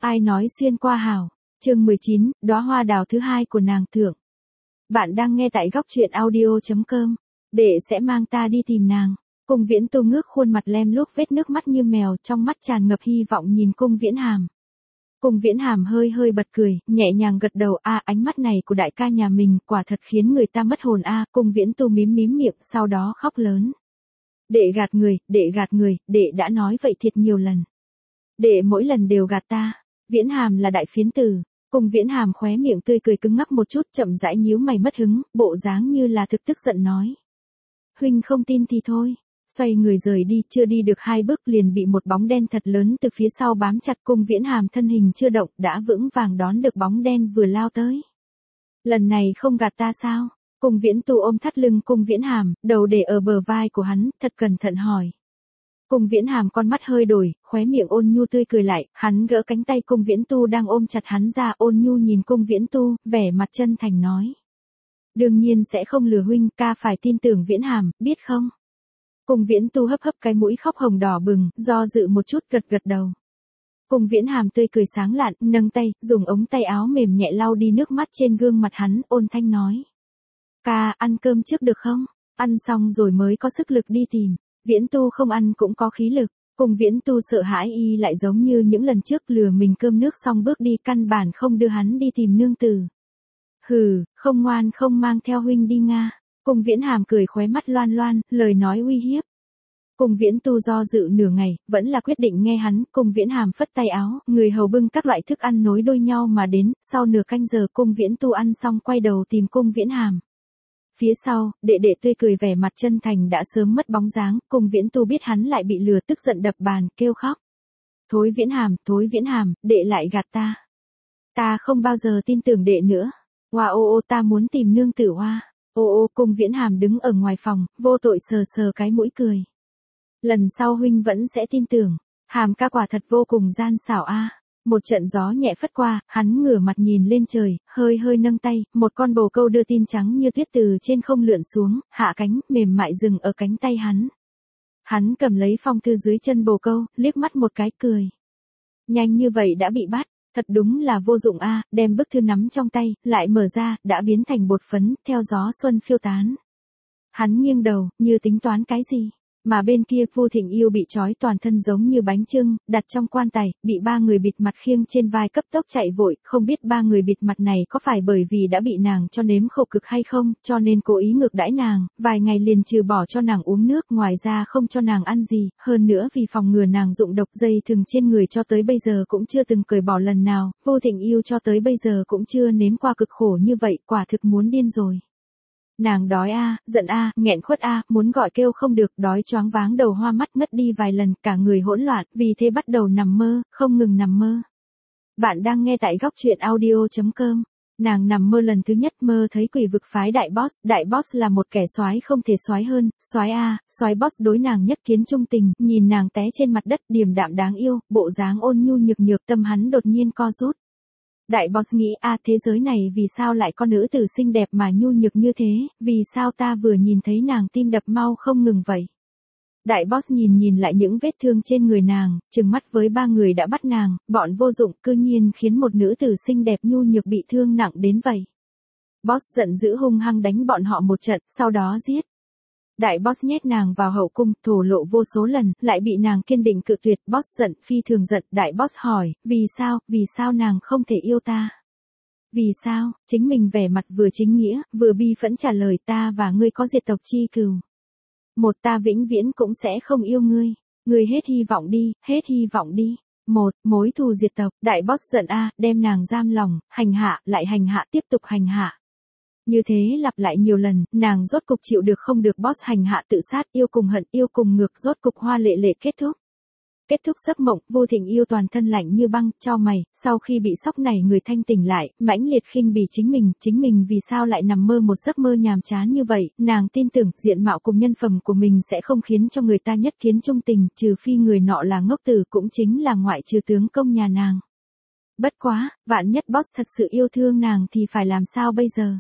Ai nói xuyên qua hảo. Chương 19, đóa hoa đào thứ hai của nàng thượng. Bạn đang nghe tại góc truyện audio.com. Đệ sẽ mang ta đi tìm nàng. Cung Viễn Tu ngước khuôn mặt lem luốc vết nước mắt như mèo, trong mắt tràn ngập hy vọng nhìn Cung Viễn Hàm. Cung Viễn Hàm hơi hơi bật cười, nhẹ nhàng gật đầu. Ánh mắt này của đại ca nhà mình quả thật khiến người ta mất hồn. Cung Viễn Tu mím miệng, sau đó khóc lớn. Đệ gạt người, đệ đã nói vậy thiệt nhiều lần. Đệ mỗi lần đều gạt ta. Viễn Hàm là đại phiến tử. Cung Viễn Hàm khóe miệng tươi cười cứng ngắc một chút, chậm rãi nhíu mày mất hứng, bộ dáng như là thực tức giận nói. Huynh không tin thì thôi. Xoay người rời đi, chưa đi được 2 bước liền bị một bóng đen thật lớn từ phía sau bám chặt. Cung Viễn Hàm thân hình chưa động, đã vững vàng đón được bóng đen vừa lao tới. Lần này không gạt ta sao? Cung Viễn Tu ôm thắt lưng Cung Viễn Hàm, đầu để ở bờ vai của hắn, thật cẩn thận hỏi. Cung Viễn Hàm con mắt hơi đổi, khóe miệng ôn nhu tươi cười lại, hắn gỡ cánh tay Cung Viễn Tu đang ôm chặt hắn ra, ôn nhu nhìn Cung Viễn Tu, vẻ mặt chân thành nói. Đương nhiên sẽ không lừa huynh, ca phải tin tưởng Viễn Hàm, biết không? Cung Viễn Tu hấp cái mũi khóc hồng đỏ bừng, do dự một chút gật đầu. Cung Viễn Hàm tươi cười sáng lạn, nâng tay, dùng ống tay áo mềm nhẹ lau đi nước mắt trên gương mặt hắn, ôn thanh nói. Ca, ăn cơm trước được không? Ăn xong rồi mới có sức lực đi tìm. Viễn Tu không ăn cũng có khí lực. Cung Viễn Tu sợ hãi y lại giống như những lần trước lừa mình cơm nước xong bước đi, căn bản không đưa hắn đi tìm nương tử. Hừ, không ngoan không mang theo huynh đi Nga. Cung Viễn Hàm cười khóe mắt loan, lời nói uy hiếp. Cung Viễn Tu do dự nửa ngày, vẫn là quyết định nghe hắn. Cung Viễn Hàm phất tay áo, người hầu bưng các loại thức ăn nối đuôi nhau mà đến. Sau nửa canh giờ Cung Viễn Tu ăn xong quay đầu tìm Cung Viễn Hàm. Phía sau, đệ tươi cười vẻ mặt chân thành đã sớm mất bóng dáng. Cung Viễn Tu biết hắn lại bị lừa, tức giận đập bàn, kêu khóc. Thối Viễn Hàm, đệ lại gạt ta. Ta không bao giờ tin tưởng đệ nữa. Hoa ô ta muốn tìm nương tử hoa. Cung Viễn Hàm đứng ở ngoài phòng, vô tội sờ cái mũi cười. Lần sau huynh vẫn sẽ tin tưởng. Hàm ca quả thật vô cùng gian xảo Một trận gió nhẹ phất qua, hắn ngửa mặt nhìn lên trời, hơi nâng tay, một con bồ câu đưa tin trắng như tuyết từ trên không lượn xuống, hạ cánh, mềm mại dừng ở cánh tay hắn. Hắn cầm lấy phong thư dưới chân bồ câu, liếc mắt một cái cười. Nhanh như vậy đã bị bắt, thật đúng là vô dụng đem bức thư nắm trong tay, lại mở ra, đã biến thành bột phấn, theo gió xuân phiêu tán. Hắn nghiêng đầu, như tính toán cái gì? Mà bên kia Vu Thịnh Yêu bị trói toàn thân giống như bánh chưng, đặt trong quan tài, bị 3 người bịt mặt khiêng trên vai cấp tốc chạy vội, không biết 3 người bịt mặt này có phải bởi vì đã bị nàng cho nếm khổ cực hay không, cho nên cố ý ngược đãi nàng, vài ngày liền trừ bỏ cho nàng uống nước, ngoài ra không cho nàng ăn gì, hơn nữa vì phòng ngừa nàng dụng độc, dây thừng trên người cho tới bây giờ cũng chưa từng cởi bỏ lần nào, Vu Thịnh Yêu cho tới bây giờ cũng chưa nếm qua cực khổ như vậy, quả thực muốn điên rồi. Nàng đói giận nghẹn khuất muốn gọi kêu không được, đói choáng váng đầu hoa mắt ngất đi vài lần, cả người hỗn loạn, vì thế bắt đầu nằm mơ, không ngừng nằm mơ. Bạn đang nghe tại góc truyện audio.com. Nàng nằm mơ lần thứ nhất mơ thấy quỷ vực phái đại boss là một kẻ soái không thể soái hơn, soái boss đối nàng nhất kiến trung tình, nhìn nàng té trên mặt đất điềm đạm đáng yêu, bộ dáng ôn nhu nhược, tâm hắn đột nhiên co rút. Đại boss nghĩ thế giới này vì sao lại có nữ tử xinh đẹp mà nhu nhược như thế, vì sao ta vừa nhìn thấy nàng tim đập mau không ngừng vậy. Đại boss nhìn lại những vết thương trên người nàng, trừng mắt với 3 người đã bắt nàng, bọn vô dụng, cư nhiên khiến một nữ tử xinh đẹp nhu nhược bị thương nặng đến vậy. Boss giận dữ hung hăng đánh bọn họ một trận, sau đó giết. Đại boss nhét nàng vào hậu cung, thổ lộ vô số lần, lại bị nàng kiên định cự tuyệt. Boss giận, phi thường giận. Đại boss hỏi, vì sao nàng không thể yêu ta? Vì sao? Chính mình vẻ mặt vừa chính nghĩa, vừa bi phẫn trả lời, ta và ngươi có diệt tộc chi cừu. Một, ta vĩnh viễn cũng sẽ không yêu ngươi. Ngươi hết hy vọng đi. Một, mối thù diệt tộc. Đại boss giận đem nàng giam lòng, hành hạ, lại hành hạ, tiếp tục hành hạ. Như thế lặp lại nhiều lần, nàng rốt cục chịu được không được, boss hành hạ tự sát, yêu cùng hận, yêu cùng ngược, rốt cục hoa lệ kết thúc. Kết thúc giấc mộng, Vu Thịnh Yêu toàn thân lạnh như băng, chau mày, sau khi bị sốc này người thanh tỉnh lại, mãnh liệt khinh bỉ chính mình vì sao lại nằm mơ một giấc mơ nhàm chán như vậy, nàng tin tưởng diện mạo cùng nhân phẩm của mình sẽ không khiến cho người ta nhất kiến trung tình, trừ phi người nọ là ngốc tử, cũng chính là ngoại trừ tướng công nhà nàng. Bất quá, vạn nhất boss thật sự yêu thương nàng thì phải làm sao bây giờ?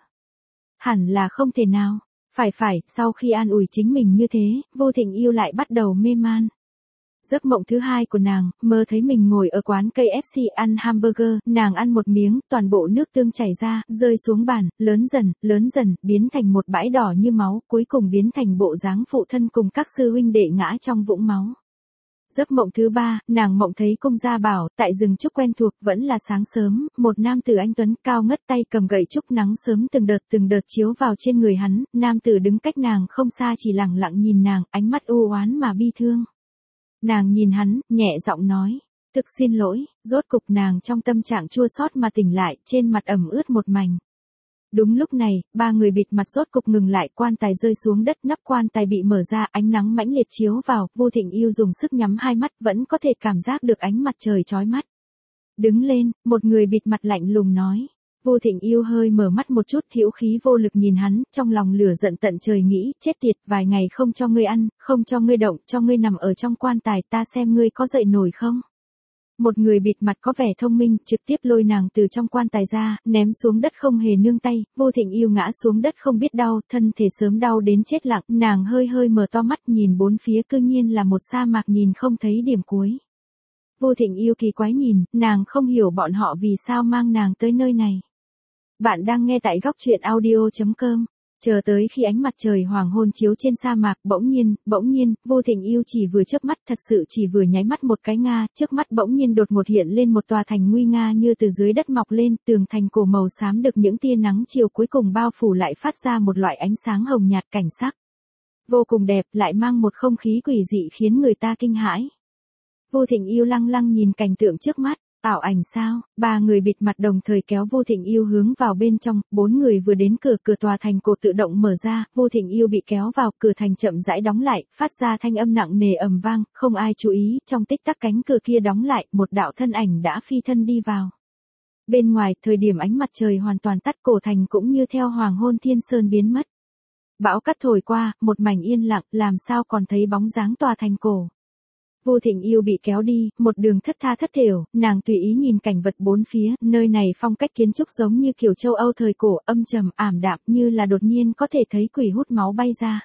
Hẳn là không thể nào. Phải, sau khi an ủi chính mình như thế, Vô Thịnh Yêu lại bắt đầu mê man. Giấc mộng thứ hai của nàng, mơ thấy mình ngồi ở quán KFC ăn hamburger, nàng ăn một miếng, toàn bộ nước tương chảy ra, rơi xuống bàn, lớn dần, biến thành một bãi đỏ như máu, cuối cùng biến thành bộ dáng phụ thân cùng các sư huynh đệ ngã trong vũng máu. Giấc mộng thứ ba, nàng mộng thấy cung gia bảo, tại rừng trúc quen thuộc, vẫn là sáng sớm, một nam tử anh tuấn cao ngất tay cầm gậy trúc, nắng sớm từng đợt chiếu vào trên người hắn, nam tử đứng cách nàng không xa chỉ lặng lặng nhìn nàng, ánh mắt u oán mà bi thương. Nàng nhìn hắn, nhẹ giọng nói, thực xin lỗi, rốt cục nàng trong tâm trạng chua xót mà tỉnh lại, trên mặt ẩm ướt một mảnh. Đúng lúc này, ba người bịt mặt rốt cục ngừng lại, quan tài rơi xuống đất, nắp quan tài bị mở ra, ánh nắng mãnh liệt chiếu vào, Vô Thịnh Yêu dùng sức nhắm hai mắt, vẫn có thể cảm giác được ánh mặt trời chói mắt. Đứng lên, một người bịt mặt lạnh lùng nói. Vô Thịnh Yêu hơi mở mắt một chút, hữu khí vô lực nhìn hắn, trong lòng lửa giận tận trời nghĩ, chết tiệt, vài ngày không cho ngươi ăn, không cho ngươi động, cho ngươi nằm ở trong quan tài, ta xem ngươi có dậy nổi không. Một người bịt mặt có vẻ thông minh, trực tiếp lôi nàng từ trong quan tài ra, ném xuống đất không hề nương tay, Vô Thịnh Yêu ngã xuống đất không biết đau, thân thể sớm đau đến chết lặng, nàng hơi mở to mắt nhìn bốn phía, cư nhiên là một sa mạc nhìn không thấy điểm cuối. Vô Thịnh Yêu kỳ quái nhìn, nàng không hiểu bọn họ vì sao mang nàng tới nơi này. Bạn đang nghe tại góc truyện audio.com. Chờ tới khi ánh mặt trời hoàng hôn chiếu trên sa mạc, bỗng nhiên, Vô Thịnh Yêu chỉ vừa chớp mắt, thật sự chỉ vừa nháy mắt một cái nga, trước mắt bỗng nhiên đột ngột hiện lên một tòa thành nguy nga như từ dưới đất mọc lên, tường thành cổ màu xám được những tia nắng chiều cuối cùng bao phủ lại phát ra một loại ánh sáng hồng nhạt cảnh sắc. Vô cùng đẹp, lại mang một không khí quỷ dị khiến người ta kinh hãi. Vô Thịnh Yêu lăng lăng nhìn cảnh tượng trước mắt. Ảo ảnh sao? Ba người bịt mặt đồng thời kéo Vô Thịnh Yêu hướng vào bên trong, bốn người vừa đến cửa tòa thành cổ tự động mở ra, Vô Thịnh Yêu bị kéo vào, cửa thành chậm rãi đóng lại, phát ra thanh âm nặng nề ầm vang, không ai chú ý, trong tích tắc cánh cửa kia đóng lại, một đạo thân ảnh đã phi thân đi vào. Bên ngoài, thời điểm ánh mặt trời hoàn toàn tắt, cổ thành cũng như theo hoàng hôn thiên sơn biến mất. Bão cát thổi qua, một mảnh yên lặng, làm sao còn thấy bóng dáng tòa thành cổ. Vô Thịnh Yêu bị kéo đi, một đường thất tha thất thểu, nàng tùy ý nhìn cảnh vật bốn phía, nơi này phong cách kiến trúc giống như kiểu châu Âu thời cổ, âm trầm, ảm đạm, như là đột nhiên có thể thấy quỷ hút máu bay ra.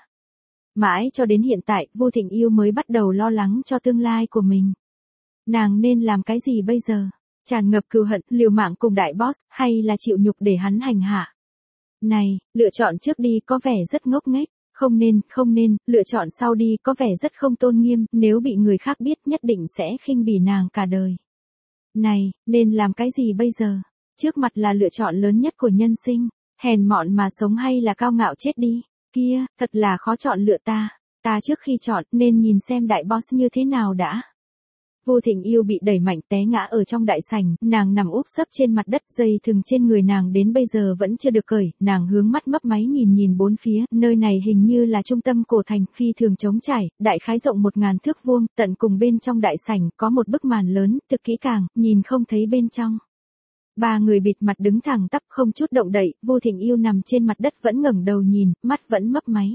Mãi cho đến hiện tại, Vô Thịnh Yêu mới bắt đầu lo lắng cho tương lai của mình. Nàng nên làm cái gì bây giờ? Tràn ngập cừu hận, liều mạng cùng đại boss, hay là chịu nhục để hắn hành hạ? Này, lựa chọn trước đi có vẻ rất ngốc nghếch. Không nên, lựa chọn sau đi có vẻ rất không tôn nghiêm, nếu bị người khác biết nhất định sẽ khinh bỉ nàng cả đời. Này, nên làm cái gì bây giờ? Trước mặt là lựa chọn lớn nhất của nhân sinh, hèn mọn mà sống hay là cao ngạo chết đi, kia, thật là khó chọn lựa ta. Ta trước khi chọn nên nhìn xem đại boss như thế nào đã. Vô Thịnh Yêu bị đẩy mạnh té ngã ở trong đại sảnh, nàng nằm úp sấp trên mặt đất, dây thừng trên người nàng đến bây giờ vẫn chưa được cởi, nàng hướng mắt mấp máy nhìn bốn phía, nơi này hình như là trung tâm cổ thành, phi thường trống trải, đại khái rộng 1000 thước vuông, tận cùng bên trong đại sảnh có một bức màn lớn, thực kỹ càng, nhìn không thấy bên trong. Ba người bịt mặt đứng thẳng tắp không chút động đậy, Vô Thịnh Yêu nằm trên mặt đất vẫn ngẩng đầu nhìn, mắt vẫn mấp máy.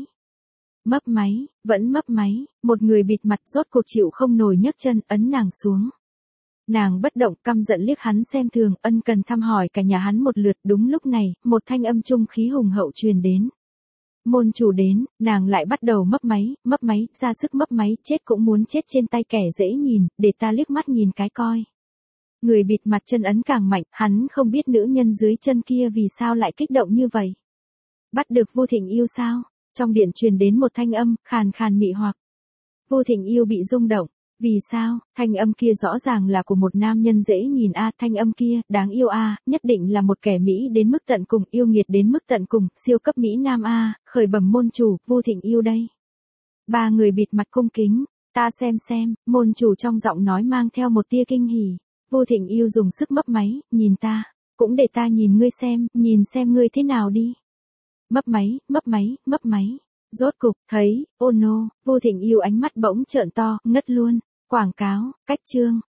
Vẫn mấp máy, một người bịt mặt rốt cuộc chịu không nổi nhấc chân, ấn nàng xuống. Nàng bất động, căm giận liếc hắn xem thường, ân cần thăm hỏi cả nhà hắn một lượt, đúng lúc này, một thanh âm trung khí hùng hậu truyền đến. Môn chủ đến, nàng lại bắt đầu mấp máy, ra sức mấp máy, chết cũng muốn chết trên tay kẻ dễ nhìn, để ta liếc mắt nhìn cái coi. Người bịt mặt chân ấn càng mạnh, hắn không biết nữ nhân dưới chân kia vì sao lại kích động như vậy. Bắt được Vô Thịnh Yêu sao? Trong điện truyền đến một thanh âm, khàn khàn mị hoặc. Vô Thịnh Yêu bị rung động. Vì sao? Thanh âm kia rõ ràng là của một nam nhân dễ nhìn a, thanh âm kia, đáng yêu a, nhất định là một kẻ Mỹ đến mức tận cùng, yêu nghiệt đến mức tận cùng, siêu cấp Mỹ Nam a, khởi bẩm môn chủ, Vô Thịnh Yêu đây. Ba người bịt mặt cung kính, ta xem, môn chủ trong giọng nói mang theo một tia kinh hỉ. Vô Thịnh Yêu dùng sức mấp máy, nhìn ta, cũng để ta nhìn ngươi xem ngươi thế nào đi. Mấp máy. Rốt cục, thấy, oh no, Vô Thịnh Yêu ánh mắt bỗng trợn to, ngất luôn. Quảng cáo, cách chương,